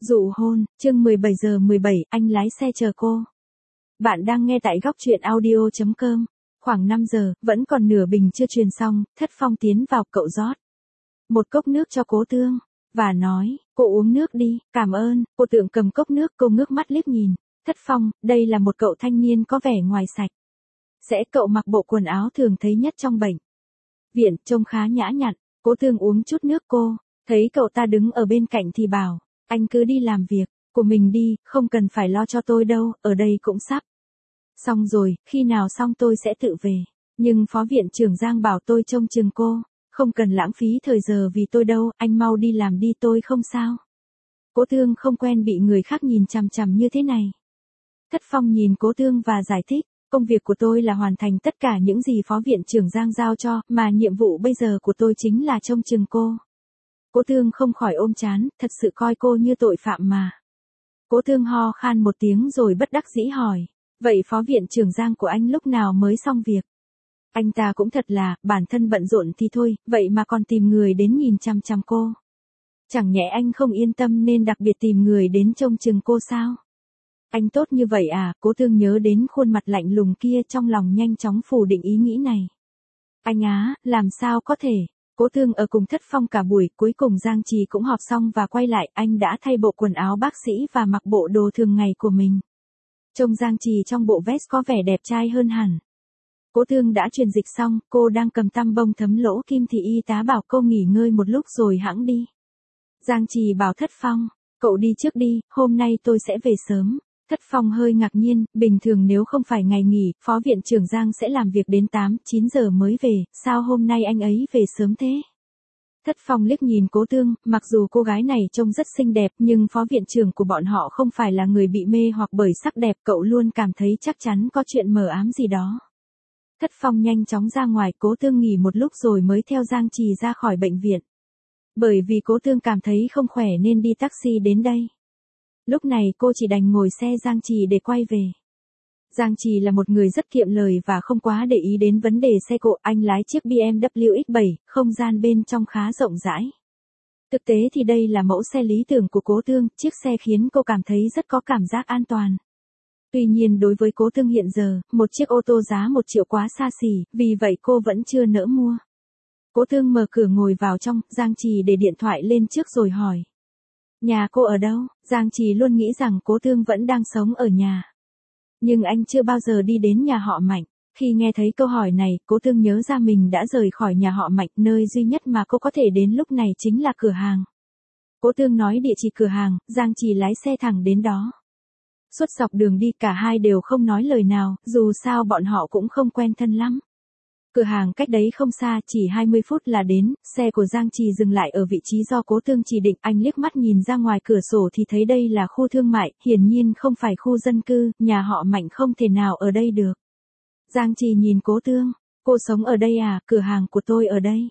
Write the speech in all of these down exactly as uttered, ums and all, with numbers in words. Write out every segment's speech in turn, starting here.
Dụ hôn, chương mười bảy giờ mười bảy, anh lái xe chờ cô. Bạn đang nghe tại góc truyện audio chấm com. Khoảng năm giờ, vẫn còn nửa bình chưa truyền xong, Thất Phong tiến vào, cậu rót một cốc nước cho Cố Tương, và nói, cô uống nước đi, cảm ơn. Cô Tượng cầm cốc nước, cô ngước mắt liếc nhìn. Thất Phong, đây là một cậu thanh niên có vẻ ngoài sạch sẽ, cậu mặc bộ quần áo thường thấy nhất trong bệnh viện, trông khá nhã nhặn. Cố Tương uống chút nước, cô thấy cậu ta đứng ở bên cạnh thì bảo, anh cứ đi làm việc của mình đi, không cần phải lo cho tôi đâu, ở đây cũng sắp xong rồi, khi nào xong tôi sẽ tự về. Nhưng phó viện trưởng Giang bảo tôi trông chừng cô, không cần lãng phí thời giờ vì tôi đâu, anh mau đi làm đi, tôi không sao. Cố Tương không quen bị người khác nhìn chằm chằm như thế này. Thất Phong nhìn Cố Tương và giải thích, công việc của tôi là hoàn thành tất cả những gì phó viện trưởng Giang giao cho, mà nhiệm vụ bây giờ của tôi chính là trông chừng cô. Cố Tương không khỏi ôm trán, thật sự coi cô như tội phạm mà. Cố Tương ho khan một tiếng rồi bất đắc dĩ hỏi, vậy phó viện trưởng Giang của anh lúc nào mới xong việc? Anh ta cũng thật là, bản thân bận rộn thì thôi, vậy mà còn tìm người đến nhìn chằm chằm cô. Chẳng nhẽ anh không yên tâm nên đặc biệt tìm người đến trông chừng cô sao? Anh tốt như vậy à? Cố Tương nhớ đến khuôn mặt lạnh lùng kia, trong lòng nhanh chóng phủ định ý nghĩ này. Anh á, làm sao có thể? Cố Tương ở cùng Thất Phong cả buổi, cuối cùng Giang Trì cũng họp xong và quay lại, anh đã thay bộ quần áo bác sĩ và mặc bộ đồ thường ngày của mình. Trông Giang Trì trong bộ vest có vẻ đẹp trai hơn hẳn. Cố Tương đã truyền dịch xong, cô đang cầm tăm bông thấm lỗ kim thì y tá bảo cô nghỉ ngơi một lúc rồi hẵng đi. Giang Trì bảo Thất Phong, cậu đi trước đi, hôm nay tôi sẽ về sớm. Thất Phong hơi ngạc nhiên, bình thường nếu không phải ngày nghỉ, phó viện trưởng Giang sẽ làm việc đến tám, chín giờ mới về, sao hôm nay anh ấy về sớm thế? Thất Phong liếc nhìn Cố Tương, mặc dù cô gái này trông rất xinh đẹp, nhưng phó viện trưởng của bọn họ không phải là người bị mê hoặc bởi sắc đẹp, cậu luôn cảm thấy chắc chắn có chuyện mờ ám gì đó. Thất Phong nhanh chóng ra ngoài, Cố Tương nghỉ một lúc rồi mới theo Giang Trì ra khỏi bệnh viện. Bởi vì Cố Tương cảm thấy không khỏe nên đi taxi đến đây. Lúc này cô chỉ đành ngồi xe Giang Trì để quay về. Giang Trì là một người rất kiệm lời và không quá để ý đến vấn đề xe cộ, anh lái chiếc bê em vê ích bảy, không gian bên trong khá rộng rãi. Thực tế thì đây là mẫu xe lý tưởng của Cố Tương, chiếc xe khiến cô cảm thấy rất có cảm giác an toàn. Tuy nhiên đối với Cố Tương hiện giờ, một chiếc ô tô giá một triệu quá xa xỉ, vì vậy cô vẫn chưa nỡ mua. Cố Tương mở cửa ngồi vào trong, Giang Trì để điện thoại lên trước rồi hỏi. Nhà cô ở đâu? Giang Trì luôn nghĩ rằng Cố Tương vẫn đang sống ở nhà. Nhưng anh chưa bao giờ đi đến nhà họ Mạnh. Khi nghe thấy câu hỏi này, Cố Tương nhớ ra mình đã rời khỏi nhà họ Mạnh, nơi duy nhất mà cô có thể đến lúc này chính là cửa hàng. Cố Tương nói địa chỉ cửa hàng, Giang Trì lái xe thẳng đến đó. Suốt dọc đường đi cả hai đều không nói lời nào, dù sao bọn họ cũng không quen thân lắm. Cửa hàng cách đấy không xa, chỉ hai mươi phút là đến, xe của Giang Trì dừng lại ở vị trí do Cố Tương chỉ định, anh liếc mắt nhìn ra ngoài cửa sổ thì thấy đây là khu thương mại, hiển nhiên không phải khu dân cư, nhà họ Mạnh không thể nào ở đây được. Giang Trì nhìn Cố Tương, cô sống ở đây à, cửa hàng của tôi ở đây.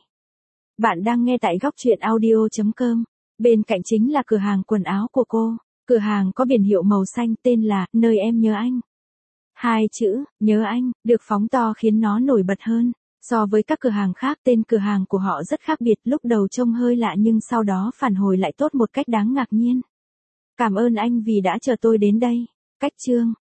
Bạn đang nghe tại góc truyện audio chấm com, bên cạnh chính là cửa hàng quần áo của cô, cửa hàng có biển hiệu màu xanh tên là, nơi em nhớ anh. Hai chữ, nhớ anh, được phóng to khiến nó nổi bật hơn. So với các cửa hàng khác, tên cửa hàng của họ rất khác biệt, lúc đầu trông hơi lạ nhưng sau đó phản hồi lại tốt một cách đáng ngạc nhiên. Cảm ơn anh vì đã chờ tôi đến đây. Cách chương